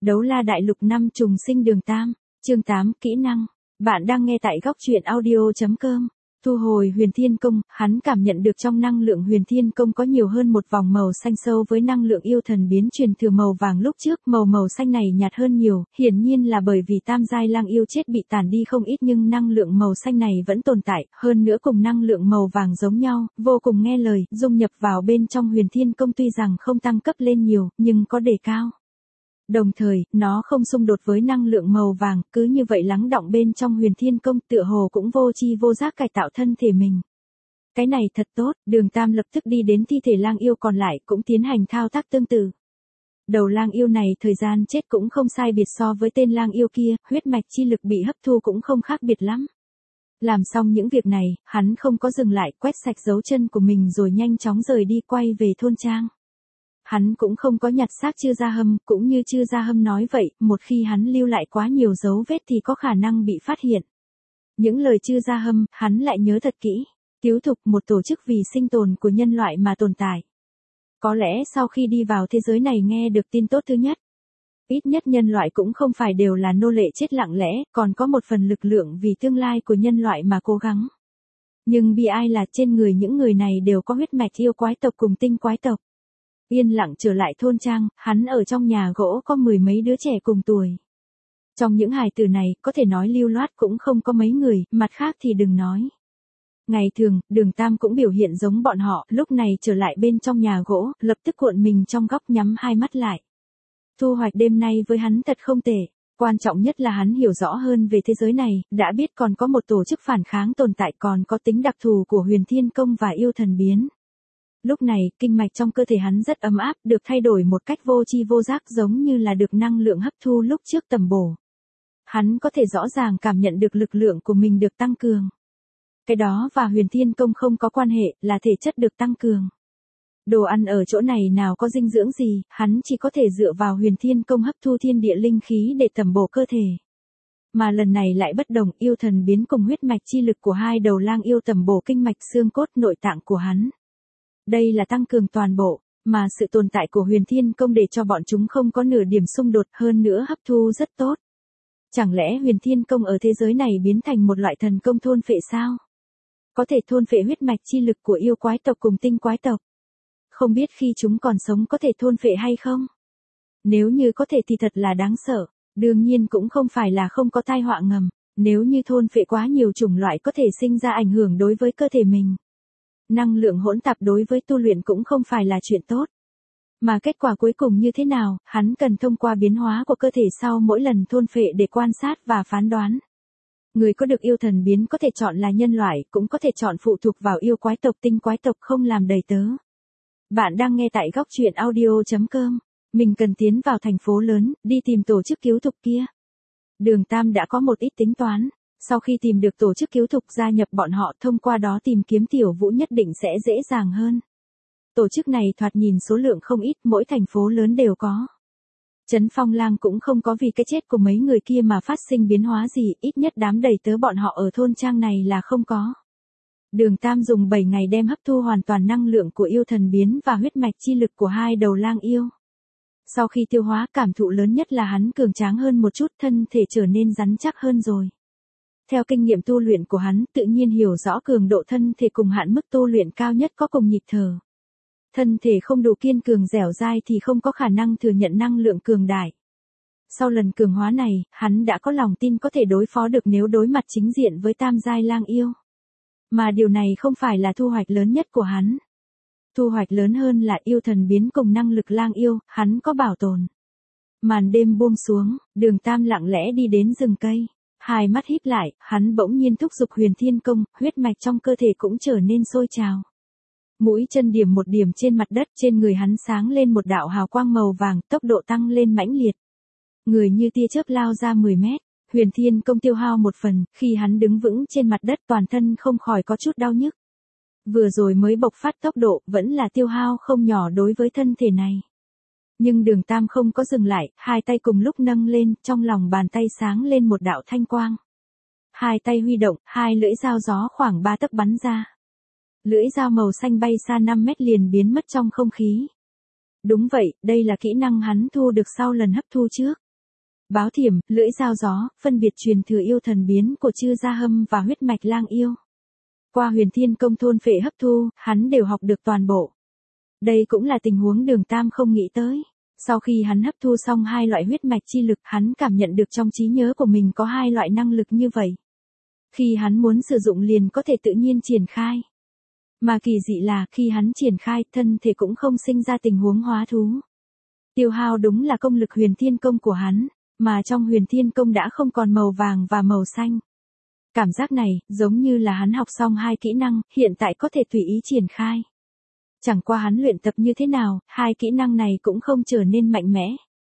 Đấu la đại lục 5 trùng sinh đường Tam, chương 8, kỹ năng. Bạn đang nghe tại góc truyện audio.com. Thu hồi huyền thiên công, hắn cảm nhận được trong năng lượng huyền thiên công có nhiều hơn một vòng màu xanh sâu với năng lượng yêu thần biến truyền thừa màu vàng lúc trước, màu xanh này nhạt hơn nhiều, hiển nhiên là bởi vì tam giai lang yêu chết bị tàn đi không ít nhưng năng lượng màu xanh này vẫn tồn tại, hơn nữa cùng năng lượng màu vàng giống nhau, vô cùng nghe lời, dung nhập vào bên trong huyền thiên công tuy rằng không tăng cấp lên nhiều, nhưng có đề cao. Đồng thời, nó không xung đột với năng lượng màu vàng, cứ như vậy lắng đọng bên trong huyền thiên công tựa hồ cũng vô tri vô giác cải tạo thân thể mình. Cái này thật tốt, đường Tam lập tức đi đến thi thể lang yêu còn lại cũng tiến hành thao tác tương tự. Đầu lang yêu này thời gian chết cũng không sai biệt so với tên lang yêu kia, huyết mạch chi lực bị hấp thu cũng không khác biệt lắm. Làm xong những việc này, hắn không có dừng lại, quét sạch dấu chân của mình rồi nhanh chóng rời đi quay về thôn trang. Hắn cũng không có nhặt xác Chư Gia Hâm, cũng như Chư Gia Hâm nói vậy, một khi hắn lưu lại quá nhiều dấu vết thì có khả năng bị phát hiện. Những lời Chư Gia Hâm, hắn lại nhớ thật kỹ. Tiếu Thục, một tổ chức vì sinh tồn của nhân loại mà tồn tại. Có lẽ sau khi đi vào thế giới này nghe được tin tốt thứ nhất. Ít nhất nhân loại cũng không phải đều là nô lệ chết lặng lẽ, còn có một phần lực lượng vì tương lai của nhân loại mà cố gắng. Nhưng bi ai là trên người những người này đều có huyết mạch yêu quái tộc cùng tinh quái tộc. Yên lặng trở lại thôn trang, hắn ở trong nhà gỗ có mười mấy đứa trẻ cùng tuổi. Trong những hài tử này, có thể nói lưu loát cũng không có mấy người, mặt khác thì đừng nói. Ngày thường, đường Tam cũng biểu hiện giống bọn họ, lúc này trở lại bên trong nhà gỗ, lập tức cuộn mình trong góc nhắm hai mắt lại. Thu hoạch đêm nay với hắn thật không tệ. Quan trọng nhất là hắn hiểu rõ hơn về thế giới này, đã biết còn có một tổ chức phản kháng tồn tại còn có tính đặc thù của huyền thiên công và yêu thần biến. Lúc này, kinh mạch trong cơ thể hắn rất ấm áp, được thay đổi một cách vô tri vô giác giống như là được năng lượng hấp thu lúc trước tầm bổ. Hắn có thể rõ ràng cảm nhận được lực lượng của mình được tăng cường. Cái đó và huyền thiên công không có quan hệ, là thể chất được tăng cường. Đồ ăn ở chỗ này nào có dinh dưỡng gì, hắn chỉ có thể dựa vào huyền thiên công hấp thu thiên địa linh khí để tầm bổ cơ thể. Mà lần này lại bất đồng, yêu thần biến cùng huyết mạch chi lực của hai đầu lang yêu tầm bổ kinh mạch xương cốt nội tạng của hắn. Đây là tăng cường toàn bộ, mà sự tồn tại của huyền thiên công để cho bọn chúng không có nửa điểm xung đột, hơn nữa hấp thu rất tốt. Chẳng lẽ huyền thiên công ở thế giới này biến thành một loại thần công thôn phệ sao? Có thể thôn phệ huyết mạch chi lực của yêu quái tộc cùng tinh quái tộc. Không biết khi chúng còn sống có thể thôn phệ hay không? Nếu như có thể thì thật là đáng sợ, đương nhiên cũng không phải là không có tai họa ngầm, nếu như thôn phệ quá nhiều chủng loại có thể sinh ra ảnh hưởng đối với cơ thể mình. Năng lượng hỗn tạp đối với tu luyện cũng không phải là chuyện tốt. Mà kết quả cuối cùng như thế nào, hắn cần thông qua biến hóa của cơ thể sau mỗi lần thôn phệ để quan sát và phán đoán. Người có được yêu thần biến có thể chọn là nhân loại, cũng có thể chọn phụ thuộc vào yêu quái tộc tinh quái tộc không làm đầy tớ. Bạn đang nghe tại góc truyện audio.com. Mình cần tiến vào thành phố lớn, đi tìm tổ chức cứu thục kia. Đường Tam đã có một ít tính toán. Sau khi tìm được tổ chức cứu thục gia nhập bọn họ thông qua đó tìm kiếm Tiểu Vũ nhất định sẽ dễ dàng hơn. Tổ chức này thoạt nhìn số lượng không ít, mỗi thành phố lớn đều có. Trấn Phong Lang cũng không có vì cái chết của mấy người kia mà phát sinh biến hóa gì, ít nhất đám đầy tớ bọn họ ở thôn trang này là không có. Đường Tam dùng 7 ngày đem hấp thu hoàn toàn năng lượng của yêu thần biến và huyết mạch chi lực của hai đầu lang yêu. Sau khi tiêu hóa, cảm thụ lớn nhất là hắn cường tráng hơn một chút, thân thể trở nên rắn chắc hơn rồi. Theo kinh nghiệm tu luyện của hắn, tự nhiên hiểu rõ cường độ thân thể cùng hạn mức tu luyện cao nhất có cùng nhịp thở. Thân thể không đủ kiên cường dẻo dai thì không có khả năng thừa nhận năng lượng cường đại. Sau lần cường hóa này, hắn đã có lòng tin có thể đối phó được nếu đối mặt chính diện với tam giai lang yêu. Mà điều này không phải là thu hoạch lớn nhất của hắn. Thu hoạch lớn hơn là yêu thần biến cùng năng lực lang yêu, hắn có bảo tồn. Màn đêm buông xuống, đường Tam lặng lẽ đi đến rừng cây. Hai mắt híp lại, hắn bỗng nhiên thúc giục huyền thiên công, huyết mạch trong cơ thể cũng trở nên sôi trào. Mũi chân điểm một điểm trên mặt đất, trên người hắn sáng lên một đạo hào quang màu vàng, tốc độ tăng lên mãnh liệt. Người như tia chớp lao ra 10 mét, huyền thiên công tiêu hao một phần, khi hắn đứng vững trên mặt đất toàn thân không khỏi có chút đau nhức. Vừa rồi mới bộc phát tốc độ, vẫn là tiêu hao không nhỏ đối với thân thể này. Nhưng đường Tam không có dừng lại, hai tay cùng lúc nâng lên, trong lòng bàn tay sáng lên một đạo thanh quang. Hai tay huy động, hai lưỡi dao gió khoảng 3 tấc bắn ra. Lưỡi dao màu xanh bay xa 5 mét liền biến mất trong không khí. Đúng vậy, đây là kỹ năng hắn thu được sau lần hấp thu trước. Báo thiểm, lưỡi dao gió, phân biệt truyền thừa yêu thần biến của Chư Gia Hâm và huyết mạch lang yêu. Qua huyền thiên công thôn phệ hấp thu, hắn đều học được toàn bộ. Đây cũng là tình huống Đường Tam không nghĩ tới. Sau khi hắn hấp thu xong hai loại huyết mạch chi lực, hắn cảm nhận được trong trí nhớ của mình có hai loại năng lực như vậy. Khi hắn muốn sử dụng liền có thể tự nhiên triển khai. Mà kỳ dị là khi hắn triển khai, thân thể cũng không sinh ra tình huống hóa thú. Tiêu hao đúng là công lực huyền thiên công của hắn, mà trong huyền thiên công đã không còn màu vàng và màu xanh. Cảm giác này, giống như là hắn học xong hai kỹ năng, hiện tại có thể tùy ý triển khai. Chẳng qua hắn luyện tập như thế nào, hai kỹ năng này cũng không trở nên mạnh mẽ.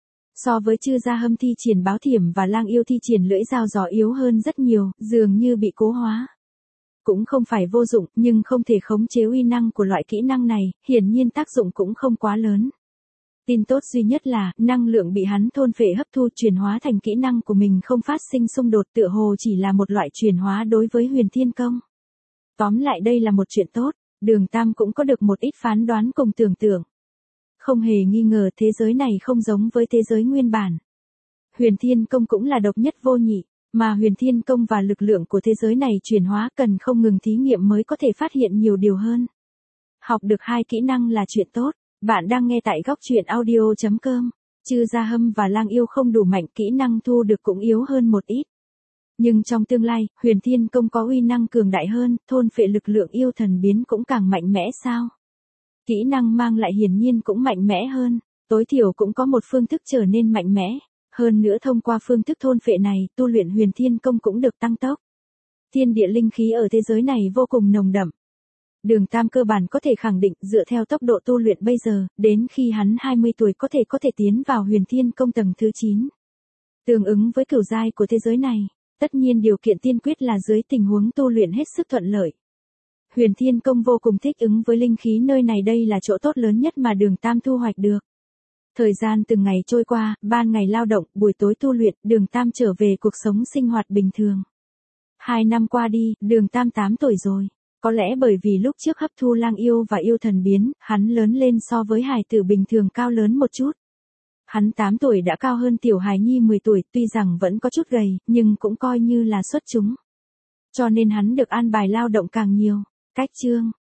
So với Chư Gia Hâm thi triển báo thiểm và lang yêu thi triển lưỡi dao gió yếu hơn rất nhiều, dường như bị cố hóa. Cũng không phải vô dụng, nhưng không thể khống chế uy năng của loại kỹ năng này, hiển nhiên tác dụng cũng không quá lớn. Tin tốt duy nhất là, năng lượng bị hắn thôn phệ hấp thu chuyển hóa thành kỹ năng của mình không phát sinh xung đột, tựa hồ chỉ là một loại chuyển hóa đối với huyền thiên công. Tóm lại đây là một chuyện tốt, Đường Tam cũng có được một ít phán đoán cùng tưởng tượng. Không hề nghi ngờ thế giới này không giống với thế giới nguyên bản. Huyền thiên công cũng là độc nhất vô nhị, mà huyền thiên công và lực lượng của thế giới này chuyển hóa cần không ngừng thí nghiệm mới có thể phát hiện nhiều điều hơn. Học được hai kỹ năng là chuyện tốt. Bạn đang nghe tại góc truyện audio.com. Chư Gia Hâm và lang yêu không đủ mạnh, kỹ năng thu được cũng yếu hơn một ít. Nhưng trong tương lai, huyền thiên công có uy năng cường đại hơn, thôn phệ lực lượng yêu thần biến cũng càng mạnh mẽ sao? Kỹ năng mang lại hiển nhiên cũng mạnh mẽ hơn, tối thiểu cũng có một phương thức trở nên mạnh mẽ. Hơn nữa thông qua phương thức thôn phệ này, tu luyện huyền thiên công cũng được tăng tốc. Thiên địa linh khí ở thế giới này vô cùng nồng đậm. Đường Tam cơ bản có thể khẳng định dựa theo tốc độ tu luyện bây giờ, đến khi hắn 20 tuổi có thể tiến vào huyền thiên công tầng thứ 9. Tương ứng với cửu giai của thế giới này, tất nhiên điều kiện tiên quyết là dưới tình huống tu luyện hết sức thuận lợi. Huyền thiên công vô cùng thích ứng với linh khí nơi này, đây là chỗ tốt lớn nhất mà Đường Tam thu hoạch được. Thời gian từng ngày trôi qua, ban ngày lao động, buổi tối tu luyện, Đường Tam trở về cuộc sống sinh hoạt bình thường. 2 năm qua đi, Đường Tam 8 tuổi rồi. Có lẽ bởi vì lúc trước hấp thu lang yêu và yêu thần biến, hắn lớn lên so với hài tử bình thường cao lớn một chút. Hắn 8 tuổi đã cao hơn tiểu hài nhi 10 tuổi, tuy rằng vẫn có chút gầy, nhưng cũng coi như là xuất chúng. Cho nên hắn được an bài lao động càng nhiều. Cách chương